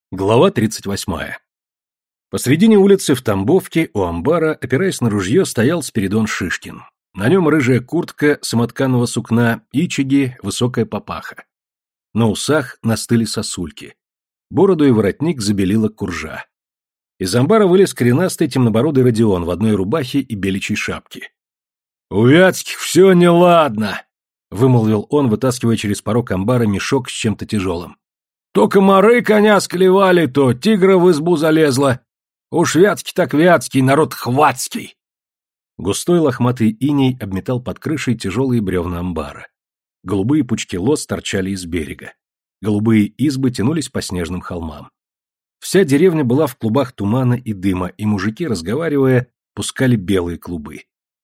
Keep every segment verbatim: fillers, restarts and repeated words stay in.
Глава тридцать восьмая. Посредине улицы в Тамбовке у амбара, опираясь на ружье, стоял Спиридон Шишкин. На нем рыжая куртка самотканого сукна, ичиги, высокая папаха. На усах настыли сосульки. Бороду и воротник забелила куржа. Из амбара вылез коренастый темнобородый Родион в одной рубахе и беличьей шапке. «У Вятских все неладно!» — вымолвил он, вытаскивая через порог амбара мешок с чем-то тяжелым. То комары коня склевали, то тигра в избу залезла. Уж вятский так вятский, народ хватский. Густой лохматый иней обметал под крышей тяжелые бревна амбара. Голубые пучки лоз торчали из берега. Голубые избы тянулись по снежным холмам. Вся деревня была в клубах тумана и дыма, и мужики, разговаривая, пускали белые клубы.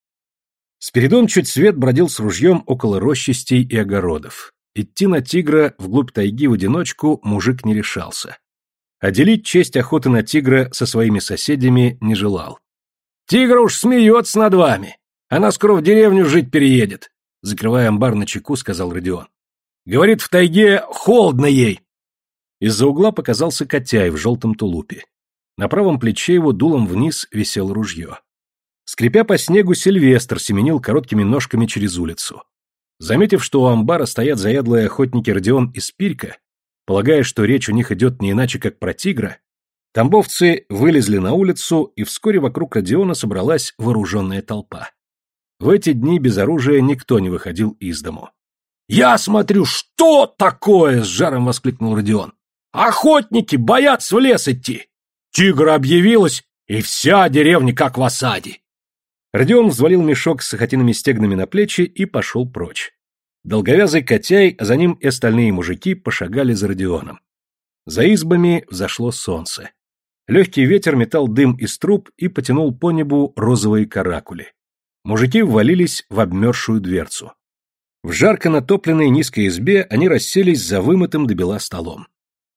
Спиридон чуть свет бродил с ружьем около рощистей и огородов. Идти на тигра вглубь тайги в одиночку мужик не решался. А делить честь охоты на тигра со своими соседями не желал. «Тигр уж смеется над вами! Она скоро в деревню жить переедет!» Закрывая амбар на чеку, сказал Родион. «Говорит, в тайге холодно ей!» Из-за угла показался Котяй в желтом тулупе. На правом плече его дулом вниз висело ружье. Скрипя по снегу, Сильвестр семенил короткими ножками через улицу. Заметив, что у амбара стоят заядлые охотники Родион и Спирька, полагая, что речь у них идет не иначе, как про тигра, тамбовцы вылезли на улицу, и вскоре вокруг Родиона собралась вооруженная толпа. В эти дни без оружия никто не выходил из дому. «Я смотрю, что такое!» — с жаром воскликнул Родион. «Охотники боятся в лес идти! Тигра объявилась, и вся деревня как в осаде!» Родион взвалил мешок с сахатиными стегнами на плечи и пошел прочь. Долговязый Котяй, а за ним и остальные мужики пошагали за Родионом. За избами взошло солнце. Легкий ветер метал дым из труб и потянул по небу розовые каракули. Мужики ввалились в обмерзшую дверцу. В жарко натопленной низкой избе они расселись за вымытым до бела столом.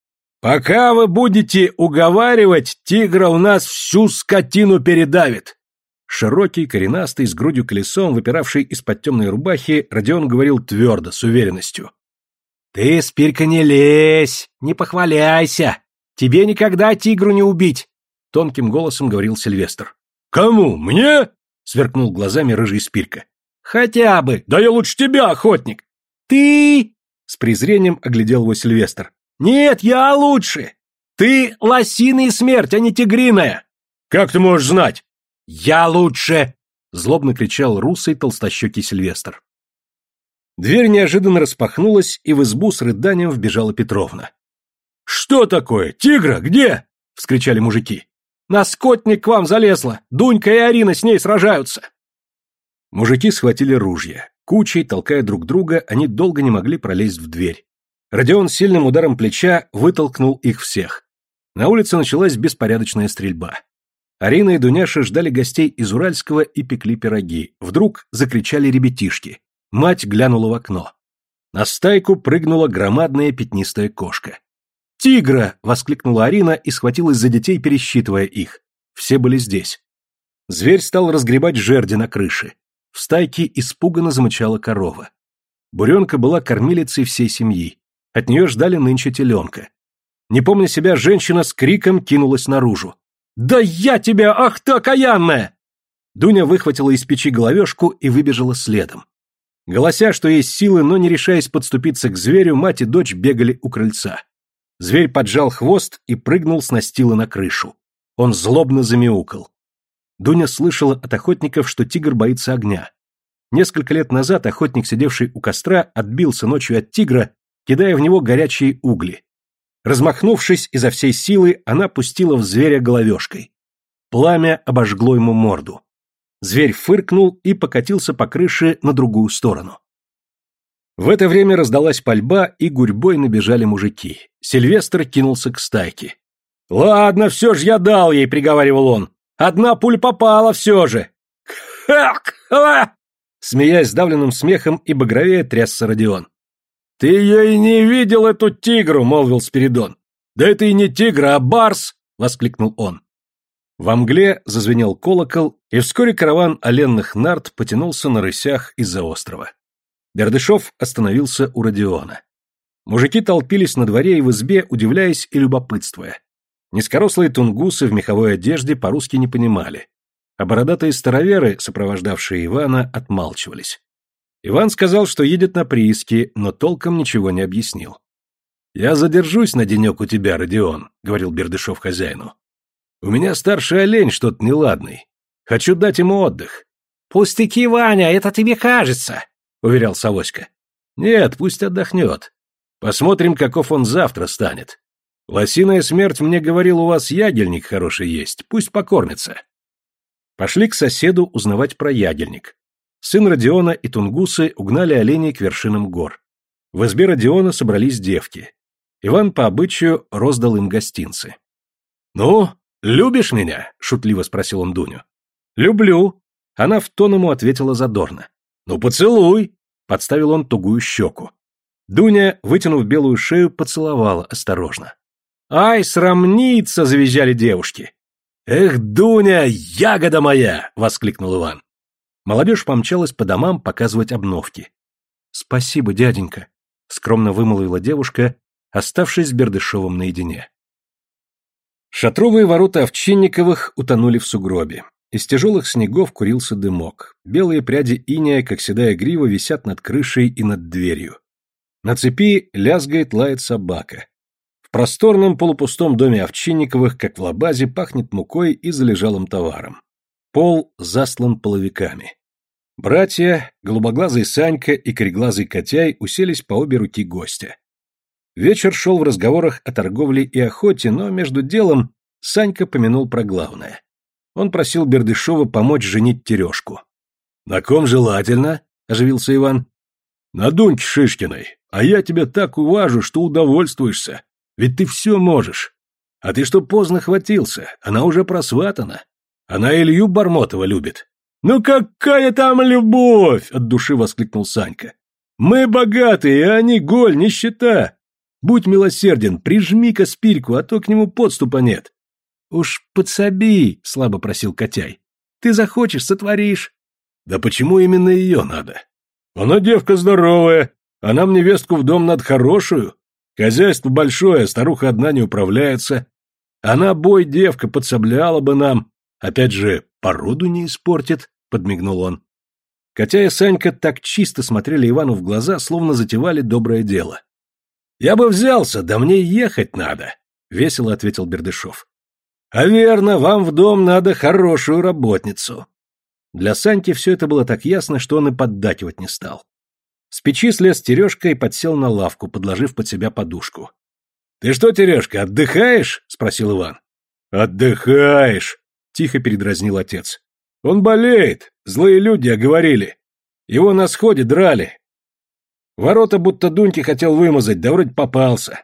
«Пока вы будете уговаривать, тигра у нас всю скотину передавит!» Широкий, коренастый, с грудью колесом, выпиравший из-под темной рубахи, Родион говорил твердо, с уверенностью. «Ты, Спирька, не лезь, не похваляйся! Тебе никогда тигру не убить!» Тонким голосом говорил Сильвестр. «Кому? Мне?» — сверкнул глазами рыжий Спирька. «Хотя бы! Да я лучше тебя, охотник!» «Ты?» — с презрением оглядел его Сильвестр. «Нет, я лучше! Ты лосиная смерть, а не тигриная!» «Как ты можешь знать?» «Я лучше!» — злобно кричал русый толстощекий Сильвестр. Дверь неожиданно распахнулась, и в избу с рыданием вбежала Петровна. «Что такое? Тигра? Где?» — вскричали мужики. «На скотник к вам залезла! Дунька и Арина с ней сражаются!» Мужики схватили ружья. Кучей, толкая друг друга, они долго не могли пролезть в дверь. Родион сильным ударом плеча вытолкнул их всех. На улице началась беспорядочная стрельба. Арина и Дуняша ждали гостей из Уральского и пекли пироги. Вдруг закричали ребятишки. Мать глянула в окно. На стайку прыгнула громадная пятнистая кошка. «Тигра!» — воскликнула Арина и схватилась за детей, пересчитывая их. Все были здесь. Зверь стал разгребать жерди на крыше. В стайке испуганно замычала корова. Буренка была кормилицей всей семьи. От нее ждали нынче теленка. Не помня себя, женщина с криком кинулась наружу. «Да я тебя, ах ты окаянная!» Дуня выхватила из печи головешку и выбежала следом. Голося, что есть силы, но не решаясь подступиться к зверю, мать и дочь бегали у крыльца. Зверь поджал хвост и прыгнул с настила на крышу. Он злобно замяукал. Дуня слышала от охотников, что тигр боится огня. Несколько лет назад охотник, сидевший у костра, отбился ночью от тигра, кидая в него горячие угли. Размахнувшись изо всей силы, она пустила в зверя головешкой. Пламя обожгло ему морду. Зверь фыркнул и покатился по крыше на другую сторону. В это время раздалась пальба, и гурьбой набежали мужики. Сильвестр кинулся к стайке. «Ладно, все же я дал ей», — приговаривал он. «Одна пуль попала все же». «Ха-ха!» Смеясь сдавленным смехом и багровее трясся Родион. «Ты ее и не видел, эту тигру!» — молвил Спиридон. «Да это и не тигр, а барс!» — воскликнул он. Во мгле зазвенел колокол, и вскоре караван оленных нарт потянулся на рысях из-за острова. Бердышев остановился у Родиона. Мужики толпились на дворе и в избе, удивляясь и любопытствуя. Низкорослые тунгусы в меховой одежде по-русски не понимали, а бородатые староверы, сопровождавшие Ивана, отмалчивались. Иван сказал, что едет на прииски, но толком ничего не объяснил. «Я задержусь на денек у тебя, Родион», — говорил Бердышев хозяину. «У меня старший олень что-то неладный. Хочу дать ему отдых». «Пустяки, Ваня, это тебе кажется», — уверял Савоська. «Нет, пусть отдохнет. Посмотрим, каков он завтра станет. Лосиная смерть мне говорил, у вас ягельник хороший есть, пусть покормится». Пошли к соседу узнавать про ягельник. Сын Родиона и тунгусы угнали оленей к вершинам гор. В избе Родиона собрались девки. Иван по обычаю роздал им гостинцы. «Ну, любишь меня?» — шутливо спросил он Дуню. «Люблю». Она в тон ему ответила задорно. «Ну, поцелуй!» — подставил он тугую щеку. Дуня, вытянув белую шею, поцеловала осторожно. «Ай, срамница!» — завизжали девушки. «Эх, Дуня, ягода моя!» — воскликнул Иван. Молодежь помчалась по домам показывать обновки. «Спасибо, дяденька», — скромно вымолвила девушка, оставшись с Бердышевым наедине. Шатровые ворота Овчинниковых утонули в сугробе. Из тяжелых снегов курился дымок. Белые пряди инея, как седая грива, висят над крышей и над дверью. На цепи лязгает, лает собака. В просторном полупустом доме Овчинниковых, как в лабазе, пахнет мукой и залежалым товаром. Пол заслан половиками. Братья, голубоглазый Санька и кореглазый Котяй уселись по обе руки гостя. Вечер шел в разговорах о торговле и охоте, но между делом Санька помянул про главное. Он просил Бердышева помочь женить Терешку. «На ком желательно?» — оживился Иван. «На Дуньке Шишкиной. А я тебя так уважу, что удовольствуешься. Ведь ты все можешь. А ты что поздно хватился, она уже просватана. Она Илью Бармотова любит». «Ну какая там любовь!» — от души воскликнул Санька. «Мы богатые, а они голь, нищета. Будь милосерден, прижми-ка спирьку, а то к нему подступа нет». «Уж подсоби», — слабо просил Котяй. «Ты захочешь, сотворишь». «Да почему именно ее надо? Она девка здоровая, а нам невестку в дом надо хорошую. Хозяйство большое, старуха одна не управляется. Она, бой, девка, подсобляла бы нам. Опять же, породу не испортит», — подмигнул он. Котя и Санька так чисто смотрели Ивану в глаза, словно затевали доброе дело. «Я бы взялся, да мне ехать надо», — весело ответил Бердышев. «А верно, вам в дом надо хорошую работницу». Для Саньки все это было так ясно, что он и поддакивать не стал. С печи слез Терешка и подсел на лавку, подложив под себя подушку. «Ты что, Терешка, отдыхаешь?» — спросил Иван. «Отдыхаешь», — тихо передразнил отец. «Он болеет, злые люди оговорили. Его на сходе драли. Ворота будто Дуньки хотел вымазать, да вроде попался».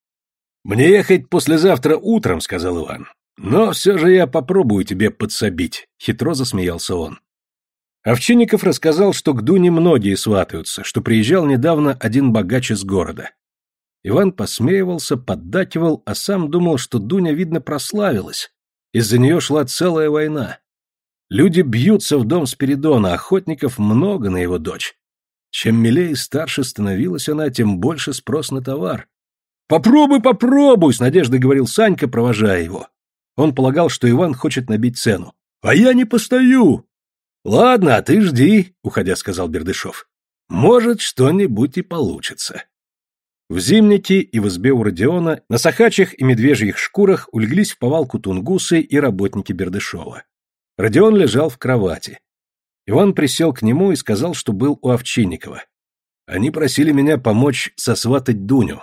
«Мне ехать послезавтра утром», — сказал Иван. «Но все же я попробую тебе подсобить», — хитро засмеялся он. Овчинников рассказал, что к Дуне многие сватаются, что приезжал недавно один богач из города. Иван посмеивался, поддакивал, а сам думал, что Дуня, видно, прославилась. Из-за нее шла целая война. Люди бьются в дом Спиридона, охотников много на его дочь. Чем милее и старше становилась она, тем больше спрос на товар. «Попробуй, попробуй!» — с надеждой говорил Санька, провожая его. Он полагал, что Иван хочет набить цену. «А я не постою!» «Ладно, а ты жди», — уходя сказал Бердышев. «Может, что-нибудь и получится». В зимнике и в избе у Родиона на сахачьих и медвежьих шкурах улеглись в повалку тунгусы и работники Бердышева. Родион лежал в кровати. Иван присел к нему и сказал, что был у Овчинникова. Они просили меня помочь сосватать Дуню.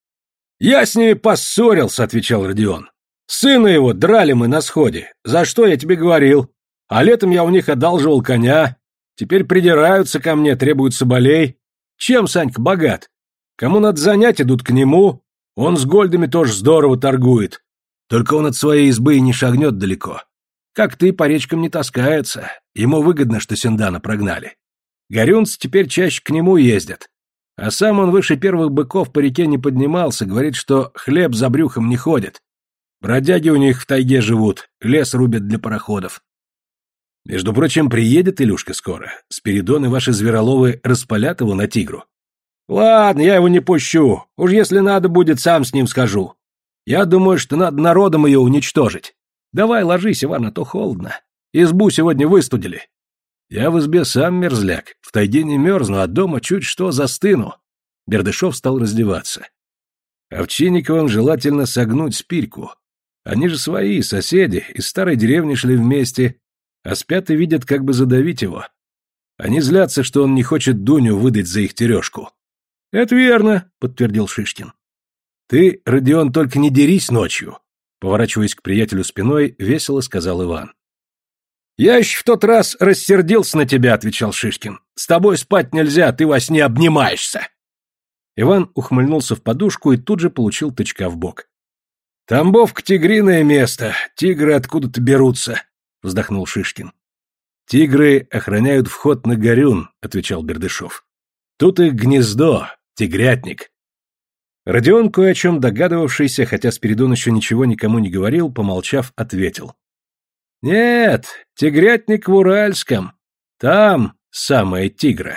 «Я с ними поссорился», — отвечал Родион. «Сына его драли мы на сходе. За что, я тебе говорил? А летом я у них одалживал коня. Теперь придираются ко мне, требуют соболей. Чем Санька богат? Кому надо занять, идут к нему. Он с гольдами тоже здорово торгует. Только он от своей избы и не шагнет далеко. Как ты, по речкам не таскается. Ему выгодно, что Синдана прогнали. Горюнцы теперь чаще к нему ездят. А сам он выше первых быков по реке не поднимался, говорит, что хлеб за брюхом не ходит. Бродяги у них в тайге живут, лес рубят для пароходов. Между прочим, приедет Илюшка скоро. Спиридон и ваши звероловы распалят его на тигру. Ладно, я его не пущу. Уж если надо будет, сам с ним скажу. Я думаю, что надо народом ее уничтожить. Давай ложись, Иван, а то холодно. Избу сегодня выстудили. Я в избе сам мерзляк. В тайге не мерзну, а дома чуть что застыну. Бердышев стал раздеваться. Овчинниковым желательно согнуть спирьку. Они же свои, соседи, из старой деревни шли вместе, а спят и видят, как бы задавить его. Они злятся, что он не хочет Дуню выдать за их тережку. — Это верно, — подтвердил Шишкин. — Ты, Родион, только не дерись ночью, — поворачиваясь к приятелю спиной, весело сказал Иван. — Я еще в тот раз рассердился на тебя, — отвечал Шишкин. — С тобой спать нельзя, ты во сне обнимаешься. Иван ухмыльнулся в подушку и тут же получил тычка в бок. — Тамбовка — тигриное место, тигры откуда-то берутся, — вздохнул Шишкин. — Тигры охраняют вход на горюн, — отвечал Бердышев. — Тут их гнездо, тигрятник. Родион, кое о чем догадывавшийся, хотя Спиридон еще ничего никому не говорил, помолчав, ответил. — Нет, тигрятник в Уральском. Там самая тигра.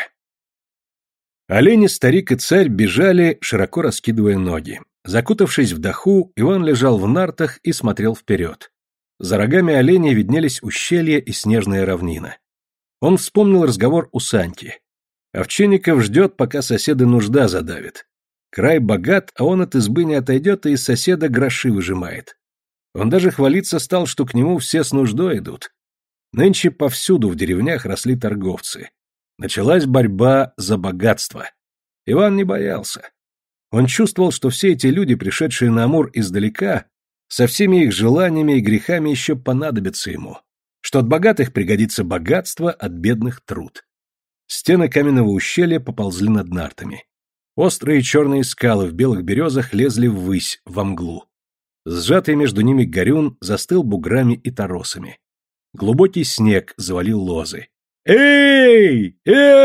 Олени, старик и царь бежали, широко раскидывая ноги. Закутавшись в даху, Иван лежал в нартах и смотрел вперед. За рогами оленя виднелись ущелья и снежная равнина. Он вспомнил разговор у Саньки. Овчинников ждет, пока соседа нужда задавит. Край богат, а он от избы не отойдет и из соседа гроши выжимает. Он даже хвалиться стал, что к нему все с нуждой идут. Нынче повсюду в деревнях росли торговцы. Началась борьба за богатство. Иван не боялся. Он чувствовал, что все эти люди, пришедшие на Амур издалека, со всеми их желаниями и грехами еще понадобятся ему, что от богатых пригодится богатство, от бедных — труд. Стены каменного ущелья поползли над нартами. Острые черные скалы в белых березах лезли ввысь, во мглу. Сжатый между ними горюн застыл буграми и торосами. Глубокий снег завалил лозы. «Эй!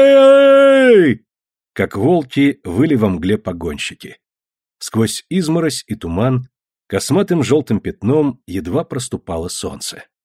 Эй!» Как волки выли во мгле погонщики. Сквозь изморозь и туман косматым желтым пятном едва проступало солнце.